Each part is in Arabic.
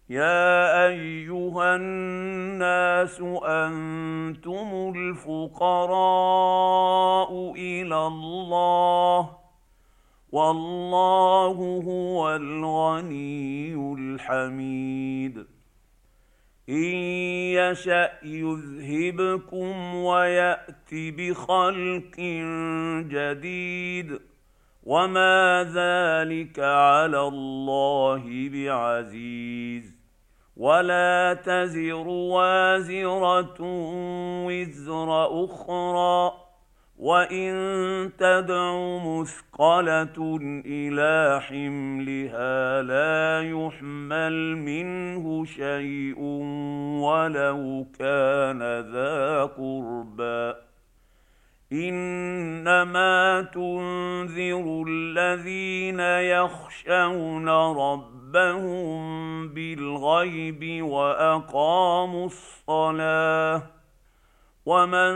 يا أيها الناس أنتم الفقراء إلى الله والله هو الغني الحميد. إن يشأ يذهبكم ويأت بخلق جديد وما ذلك على الله بعزيز. ولا تزر وازرة وزر أخرى وإن تدع مثقلة إلى حملها لا يحمل منه شيء ولو كان ذا قربى. إنما تنذر الذين يخشون ربهم بالغيب وأقاموا الصلاة. ومن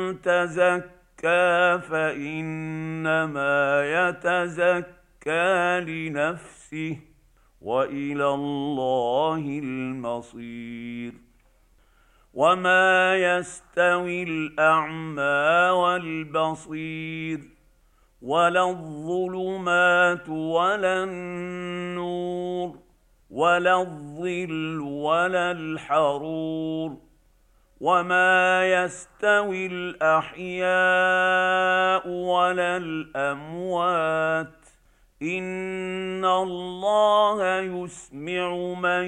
تزكى فإنما يتزكى لنفسه وإلى الله المصير. وما يستوي الأعمى والبصير ولا الظلمات ولا النور ولا الظل ولا الحرور وما يستوي الأحياء ولا الأموات. إن الله يسمع من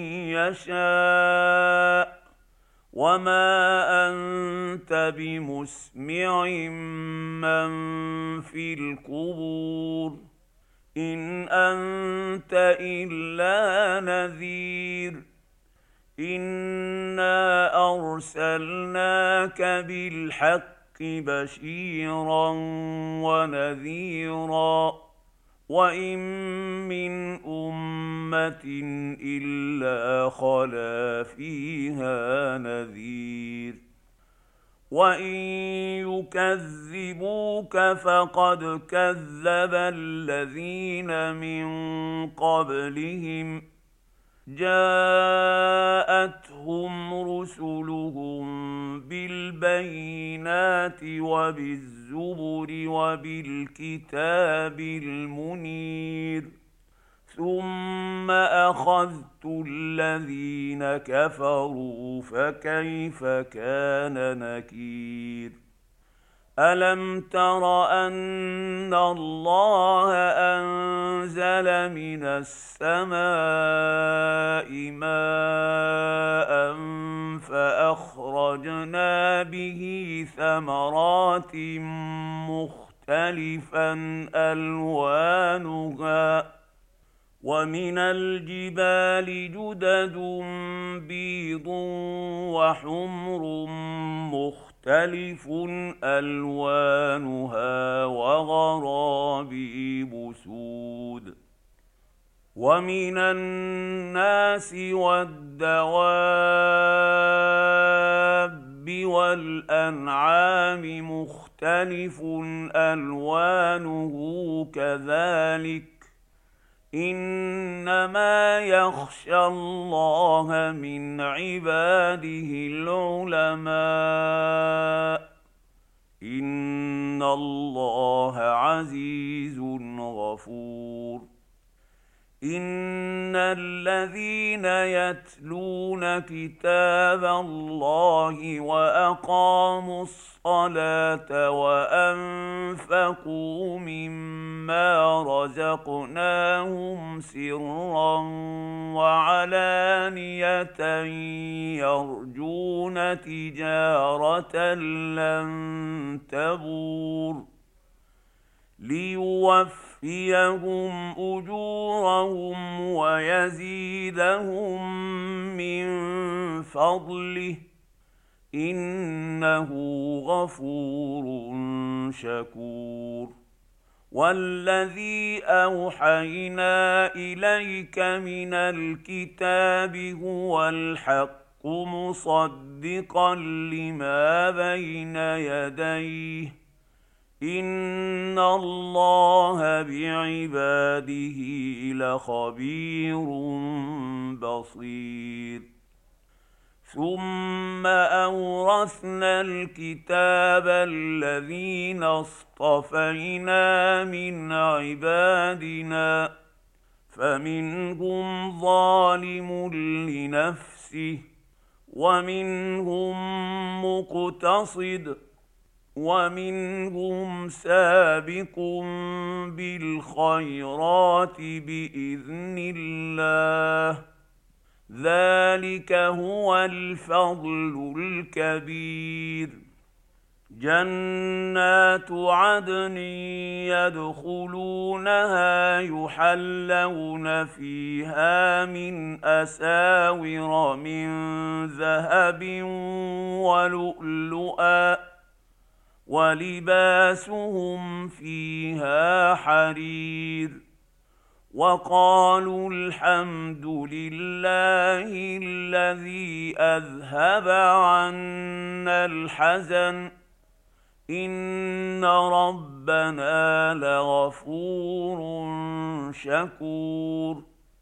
يشاء وما أنت بمسمع من في القبور إن أنت إلا نذير. إنا أرسلناك بالحق بشيرا ونذيرا وإن من أمة إلا خلا فيها نذير. وإن يكذبوك فقد كذب الذين من قبلهم جاءتهم رسلهم بالبينات وبالزبر وبالكتاب المنير ثم أخذت الذين كفروا فكيف كان نكير. ألم تر أن الله أنزل من السماء ماء فأخرجنا به ثمرات مختلفا ألوانها ومن الجبال جدد بيض وحمر مختلف ألوانها وغرابيب سود. ومن الناس والدواب والأنعام مختلف ألوانه كذلك إنما يخشى الله من عباده العلماء إن الله عزيز غفور. إن الذين يتلون كتاب الله وأقاموا الصلاة وأنفقوا مما رزقناهم سرا وعلانية يرجون تجارة لن تبور ليوفيهم أجورهم ويزيدهم من فضله إنه غفور شكور. والذي أوحينا إليك من الكتاب هو الحق مصدقا لما بين يديه إن الله بعباده لخبير بصير ثم اورثنا الكتاب الذين اصطفينا من عبادنا فمنهم ظالم لنفسه ومنهم مقتصد ومنهم سابق بالخيرات باذن الله ذلك هو الفضل الكبير جنات عدن يدخلونها يحلون فيها من أساور من ذهب ولؤلؤا ولباسهم فيها حرير وقالوا الحمد لله الذي أذهب عنا الحزن إن ربنا لغفور شكور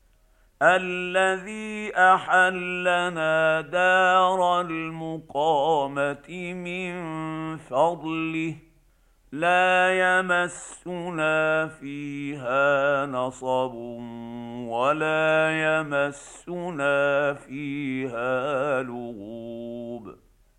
الذي أحلنا دار المقامة من فضله لا يمسنا فيها نصب ولا يمسنا فيها لغوب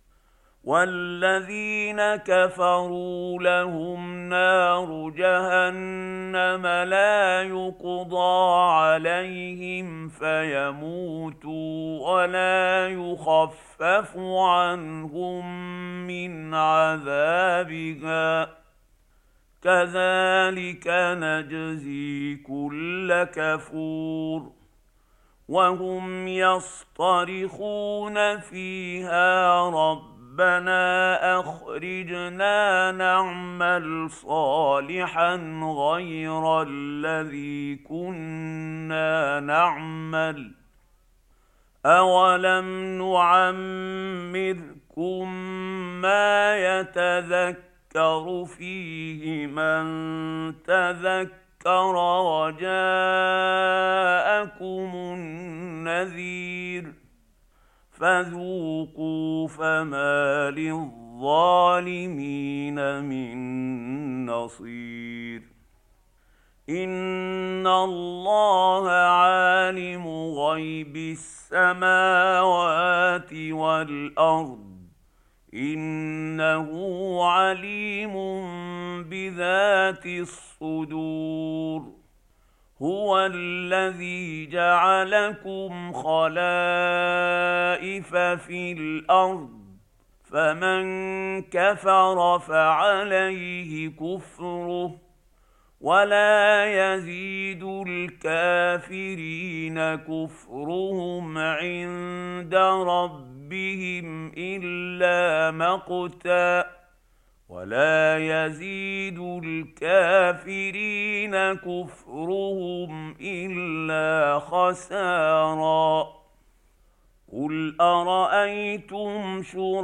والذين كفروا لهم نار جهنم لا يقضى عليهم فيموتوا ولا يخفف عنهم من عذابها كذلك نجزي كل كفور وهم يصطرخون فيها ربنا أخرجنا نعمل صالحا غير الذي كنا نعمل أولم نعمركم ما يتذكر فيه من تذكر وجاءكم النذير فذوقوا فما للظالمين من نصير إن الله عالم غيب السماوات والأرض إنه عليم بذات الصدور هو الذي جعلكم خلائف في الأرض فمن كفر فعليه كفره ولا يزيد الكافرين كفرهم عند ربهم إلا مقتا ولا يزيد الكافرين كفرهم إلا خسارا قل أرأيتم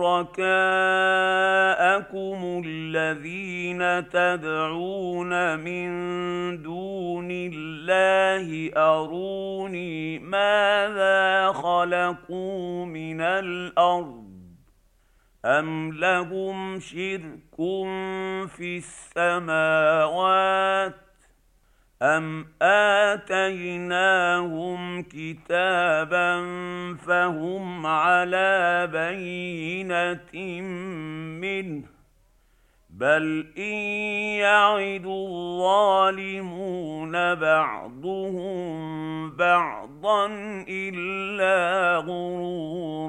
شركاءكم الذين تدعون من دون الله أروني ماذا خلقوا من الأرض أم لهم شرك في السماوات أم آتيناهم كتابا فهم على بينة منه بل إن يعد الظالمون بعضهم بعضا إلا غرورا